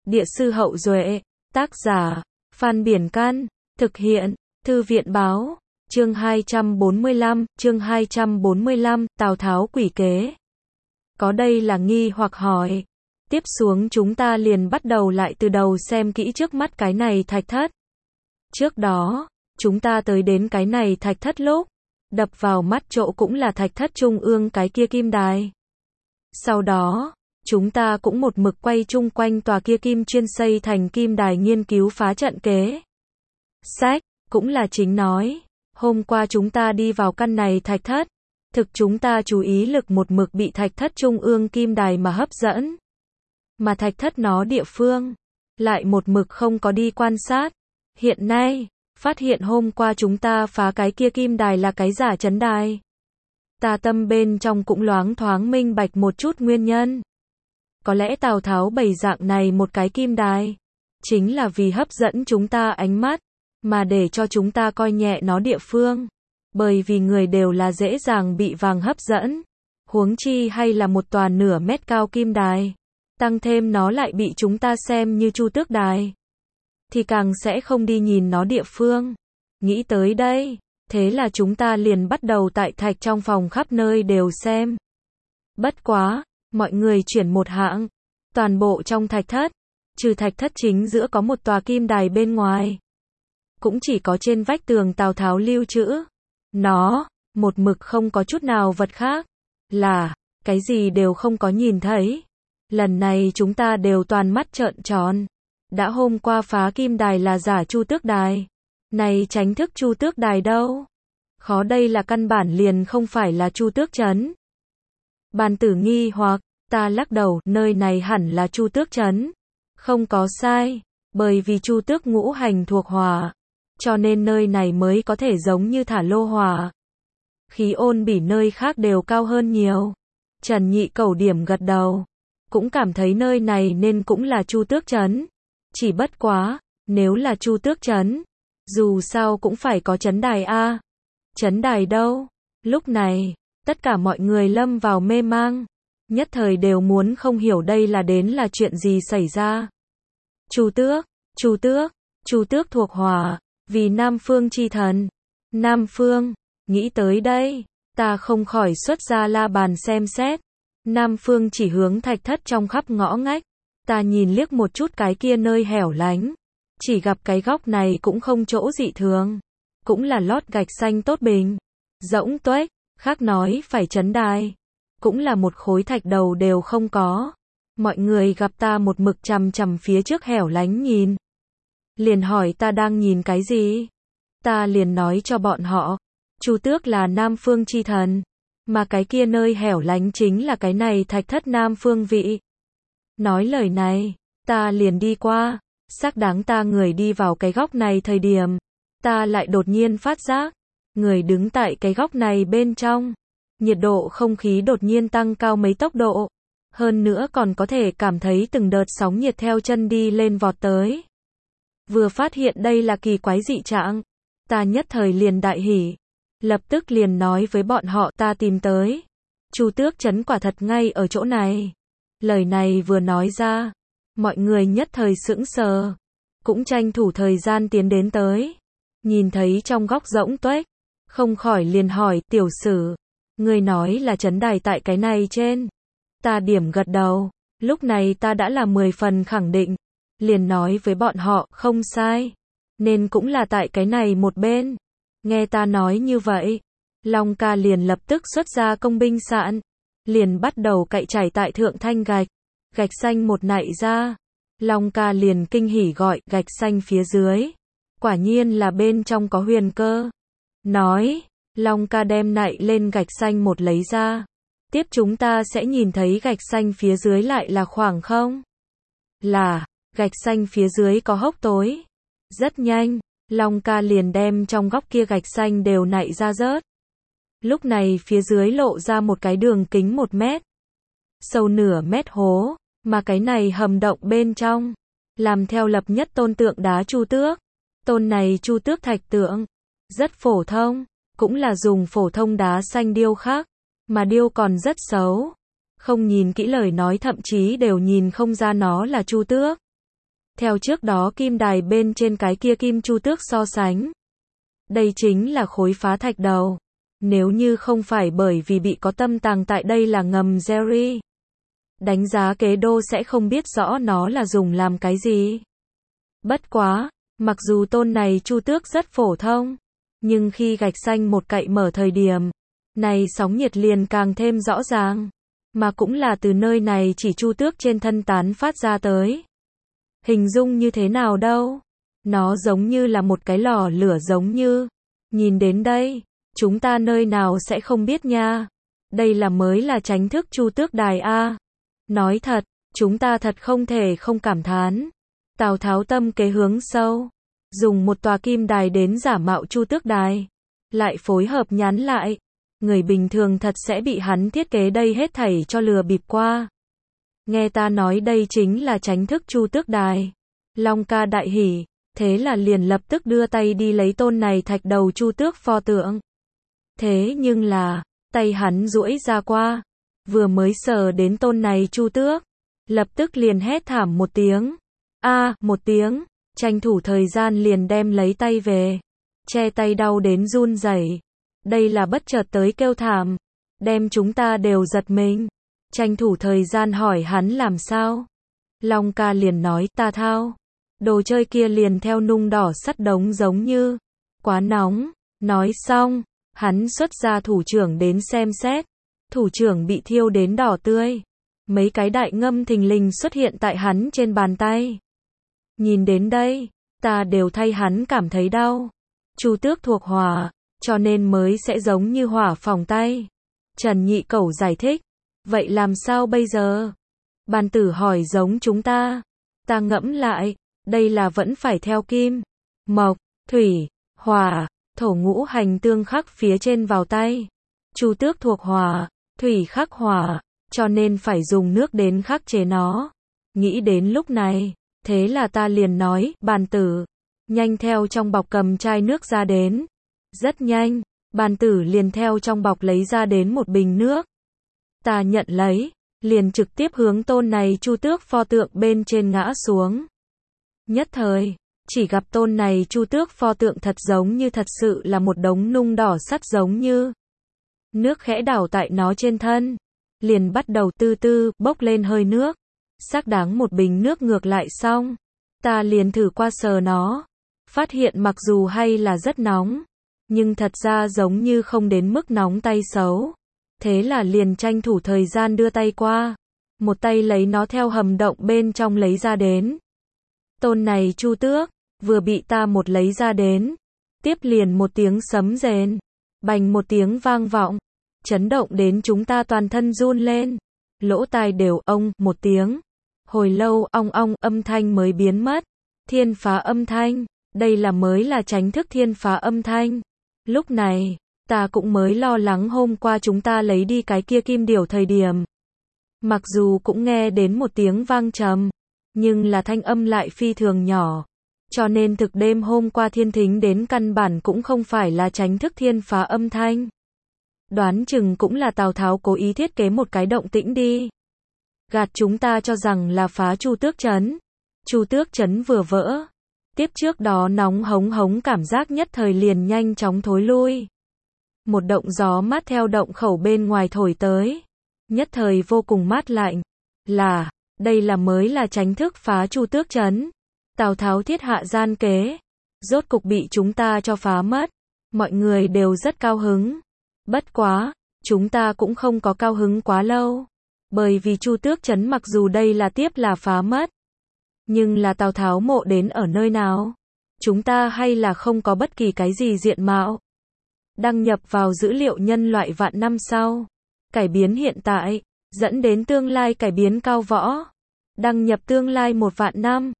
Địa sư Hậu Duệ, tác giả, Phan Biển Căn, thực hiện, Thư viện Báo, chương 245, Tào Tháo quỷ kế. Có đây là nghi hoặc hỏi. Tiếp xuống chúng ta liền bắt đầu lại từ đầu xem kỹ trước mắt cái này thạch thất. Trước đó, chúng ta tới đến cái này thạch thất lúc, đập vào mắt chỗ cũng là thạch thất trung ương cái kia kim đài. Sau đó, chúng ta cũng một mực quay chung quanh tòa kia kim chuyên xây thành kim đài nghiên cứu phá trận kế. Sách, cũng là chính nói, hôm qua chúng ta đi vào căn này thạch thất, thực chúng ta chú ý lực một mực bị thạch thất trung ương kim đài mà hấp dẫn. Mà thạch thất nó địa phương, lại một mực không có đi quan sát. Hiện nay, phát hiện hôm qua chúng ta phá cái kia kim đài là cái giả chấn đài. Ta tâm bên trong cũng loáng thoáng minh bạch một chút nguyên nhân. Có lẽ Tào Tháo bày dạng này một cái kim đài, chính là vì hấp dẫn chúng ta ánh mắt, mà để cho chúng ta coi nhẹ nó địa phương. Bởi vì người đều là dễ dàng bị vàng hấp dẫn, huống chi hay là một tòa nửa mét cao kim đài. Tăng thêm nó lại bị chúng ta xem như Chu Tước đài, thì càng sẽ không đi nhìn nó địa phương. Nghĩ tới đây, thế là chúng ta liền bắt đầu tại thạch trong phòng khắp nơi đều xem. Bất quá, mọi người chuyển một hạng, toàn bộ trong thạch thất, trừ thạch thất chính giữa có một tòa kim đài bên ngoài, cũng chỉ có trên vách tường Tào Tháo lưu trữ. Nó, một mực không có chút nào vật khác, là, cái gì đều không có nhìn thấy. Lần này chúng ta đều toàn mắt trợn tròn. Đã hôm qua phá kim đài là giả Chu Tước đài, này tránh thức Chu Tước đài đâu? Khó đây là căn bản liền không phải là Chu Tước trấn. Bàn tử nghi hoặc, ta lắc đầu, nơi này hẳn là Chu Tước trấn. Không có sai, bởi vì Chu Tước ngũ hành thuộc hỏa, cho nên nơi này mới có thể giống như thả lô hỏa. Khí ôn比nơi khác đều cao hơn nhiều. Trần Nhị Cẩu điểm gật đầu, cũng cảm thấy nơi này nên cũng là Chu Tước trấn. Chỉ bất quá, nếu là Chu Tước trấn, dù sao cũng phải có trấn đài a. Trấn đài đâu? Lúc này, tất cả mọi người lâm vào mê mang, nhất thời đều muốn không hiểu đây là đến là chuyện gì xảy ra. Chu Tước, Chu Tước, Chu Tước thuộc hỏa, vì Nam Phương chi thần. Nam Phương, nghĩ tới đây, ta không khỏi xuất ra la bàn xem xét. Nam Phương chỉ hướng thạch thất trong khắp ngõ ngách. Ta nhìn liếc một chút cái kia nơi hẻo lánh, chỉ gặp cái góc này cũng không chỗ dị thường, cũng là lót gạch xanh tốt bình, rỗng tuếch, khác nói phải trấn đài, cũng là một khối thạch đầu đều không có. Mọi người gặp ta một mực chằm chằm phía trước hẻo lánh nhìn, liền hỏi ta đang nhìn cái gì. Ta liền nói cho bọn họ, Chu Tước là Nam Phương chi thần, mà cái kia nơi hẻo lánh chính là cái này thạch thất Nam Phương vị. Nói lời này, ta liền đi qua, xác đáng ta người đi vào cái góc này thời điểm, ta lại đột nhiên phát giác, người đứng tại cái góc này bên trong, nhiệt độ không khí đột nhiên tăng cao mấy tốc độ, hơn nữa còn có thể cảm thấy từng đợt sóng nhiệt theo chân đi lên vọt tới. Vừa phát hiện đây là kỳ quái dị trạng, ta nhất thời liền đại hỉ, lập tức liền nói với bọn họ ta tìm tới. Chu Tước trấn quả thật ngay ở chỗ này. Lời này vừa nói ra, mọi người nhất thời sững sờ, cũng tranh thủ thời gian tiến đến tới. Nhìn thấy trong góc rỗng tuếch, không khỏi liền hỏi, tiểu sử, người nói là trấn đài tại cái này trên. Ta điểm gật đầu, lúc này ta đã là 10 phần khẳng định, liền nói với bọn họ, không sai, nên cũng là tại cái này một bên. Nghe ta nói như vậy, Long ca liền lập tức xuất ra công binh sạn, liền bắt đầu cạy chảy tại thượng thanh gạch, gạch xanh một nạy ra. Long ca liền kinh hỉ gọi, gạch xanh phía dưới, quả nhiên là bên trong có huyền cơ. Nói, Long ca đem nạy lên gạch xanh một lấy ra, tiếp chúng ta sẽ nhìn thấy gạch xanh phía dưới lại là khoảng không. Là, gạch xanh phía dưới có hốc tối. Rất nhanh, Long ca liền đem trong góc kia gạch xanh đều nạy ra rớt. Lúc này phía dưới lộ ra một cái đường kính 1 mét, sâu nửa mét hố, mà cái này hầm động bên trong, làm theo lập nhất tôn tượng đá Chu Tước. Tôn này Chu Tước thạch tượng, rất phổ thông, cũng là dùng phổ thông đá xanh điêu khắc, mà điêu còn rất xấu. Không nhìn kỹ lời nói thậm chí đều nhìn không ra nó là Chu Tước. theo trước đó kim đài bên trên cái kia kim chu tước so sánh. Đây chính là khối phá thạch đầu. Nếu như không phải bởi vì bị có tâm tàng tại đây là ngầm Jerry, đánh giá kế đô sẽ không biết rõ nó là dùng làm cái gì. Bất quá, mặc dù tôn này chu tước rất phổ thông, nhưng khi gạch xanh một cậy mở thời điểm này sóng nhiệt liền càng thêm rõ ràng, mà cũng là từ nơi này chỉ chu tước trên thân tán phát ra tới. Hình dung như thế nào đâu? Nó giống như là một cái lò lửa giống như. Nhìn đến đây, chúng ta nơi nào sẽ không biết nha. Đây là mới là tránh thức chu tước đài a. Nói thật, chúng ta thật không thể không cảm thán. Tào Tháo tâm kế hướng sâu, dùng một tòa kim đài đến giả mạo chu tước đài, lại phối hợp nhắn lại. Người bình thường thật sẽ bị hắn thiết kế đây hết thảy cho lừa bịp qua. Nghe ta nói đây chính là tránh thức chu tước đài. Long ca đại hỉ, thế là liền lập tức đưa tay đi lấy tôn này thạch đầu chu tước pho tượng. Thế nhưng là, tay hắn duỗi ra qua, vừa mới sờ đến tôn này chu tước, lập tức liền hét thảm một tiếng. Một tiếng, tranh thủ thời gian liền đem lấy tay về, che tay đau đến run rẩy. Đây là bất chợt tới kêu thảm, đem chúng ta đều giật mình. Tranh thủ thời gian hỏi hắn làm sao. Long ca liền nói ta thao. Đồ chơi kia liền theo nung đỏ sắt đống giống như. Quá nóng. Nói xong, hắn xuất ra thủ trưởng đến xem xét. Thủ trưởng bị thiêu đến đỏ tươi. Mấy cái đại ngâm thình lình xuất hiện tại hắn trên bàn tay. Nhìn đến đây, ta đều thay hắn cảm thấy đau. Chu tước thuộc hỏa, cho nên mới sẽ giống như hỏa phòng tay. Trần Nhị Cẩu giải thích. Vậy làm sao bây giờ? Bàn tử hỏi giống chúng ta. Ta ngẫm lại, đây là vẫn phải theo kim, mộc, thủy, hỏa, thổ ngũ hành tương khắc phía trên vào tay. Chu tước thuộc hỏa, thủy khắc hỏa, cho nên phải dùng nước đến khắc chế nó. Nghĩ đến lúc này, thế là ta liền nói, bàn tử, nhanh theo trong bọc cầm chai nước ra đến. Rất nhanh, bàn tử liền theo trong bọc lấy ra đến một bình nước. Ta nhận lấy, liền trực tiếp hướng tôn này chu tước pho tượng bên trên ngã xuống. Nhất thời, chỉ gặp tôn này chu tước pho tượng thật giống như thật sự là một đống nung đỏ sắt giống như. Nước khẽ đảo tại nó trên thân, liền bắt đầu từ từ bốc lên hơi nước. Xác đáng một bình nước ngược lại xong, ta liền thử qua sờ nó, phát hiện mặc dù hay là rất nóng, nhưng thật ra giống như không đến mức nóng tay xấu. Thế là liền tranh thủ thời gian đưa tay qua, một tay lấy nó theo hầm động bên trong lấy ra đến. Tôn này chu tước, vừa bị ta một lấy ra đến, tiếp liền một tiếng sấm rền, bành một tiếng vang vọng, chấn động đến chúng ta toàn thân run lên, lỗ tai đều ông một tiếng. Hồi lâu ong ong âm thanh mới biến mất. Thiên phá âm thanh, đây là mới là tránh thức thiên phá âm thanh. Lúc này, ta cũng mới lo lắng hôm qua chúng ta lấy đi cái kia kim điểu thời điểm. Mặc dù cũng nghe đến một tiếng vang trầm, nhưng là thanh âm lại phi thường nhỏ. Cho nên thực đêm hôm qua thiên thính đến căn bản cũng không phải là tránh thức thiên phá âm thanh. Đoán chừng cũng là Tào Tháo cố ý thiết kế một cái động tĩnh đi. Gạt chúng ta cho rằng là phá Chu Tước Trấn. Chu Tước Trấn vừa vỡ. Tiếp trước đó nóng hống hống cảm giác nhất thời liền nhanh chóng thối lui. Một động gió mát theo động khẩu bên ngoài thổi tới. Nhất thời vô cùng mát lạnh. Đây là mới là tránh thức phá Chu Tước Trấn. Tào Tháo thiết hạ gian kế. Rốt cục bị chúng ta cho phá mất. Mọi người đều rất cao hứng. Bất quá, chúng ta cũng không có cao hứng quá lâu. Bởi vì Chu Tước Trấn mặc dù đây là tiếp là phá mất. Nhưng là Tào Tháo mộ đến ở nơi nào? Chúng ta hay là không có bất kỳ cái gì diện mạo. Đăng nhập vào dữ liệu nhân loại vạn năm sau. Cải biến hiện tại, dẫn đến tương lai cải biến cao võ. Đăng nhập tương lai 1 vạn năm.